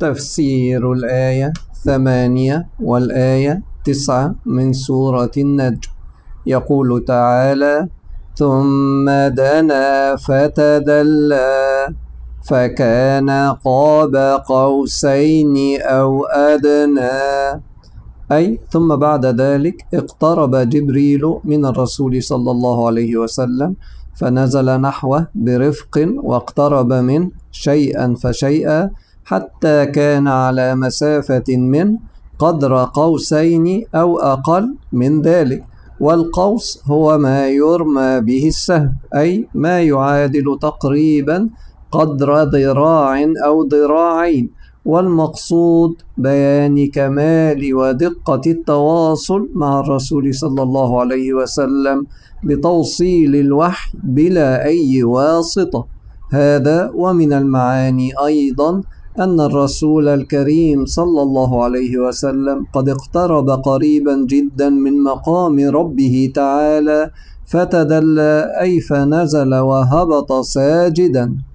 تفسير الآية 8 والآية 9 من سورة النجم. يقول تعالى: ثم دنا فتدلى فكان قاب قوسين أو أدنى، أي ثم بعد ذلك اقترب جبريل من الرسول صلى الله عليه وسلم فنزل نحوه برفق واقترب منه شيئا فشيئا حتى كان على مسافة منه قدر قوسين أو أقل من ذلك. والقوس هو ما يرمى به السهم، أي ما يعادل تقريبا قدر ذراع أو ذراعين. والمقصود بيان كمال ودقة التواصل مع الرسول صلى الله عليه وسلم بتوصيل الوحي بلا أي واسطة. هذا ومن المعاني أيضا أن الرسول الكريم صلى الله عليه وسلم قد اقترب قريبا جدا من مقام ربه تعالى فتدلى، أي فنزل وهبط ساجدا.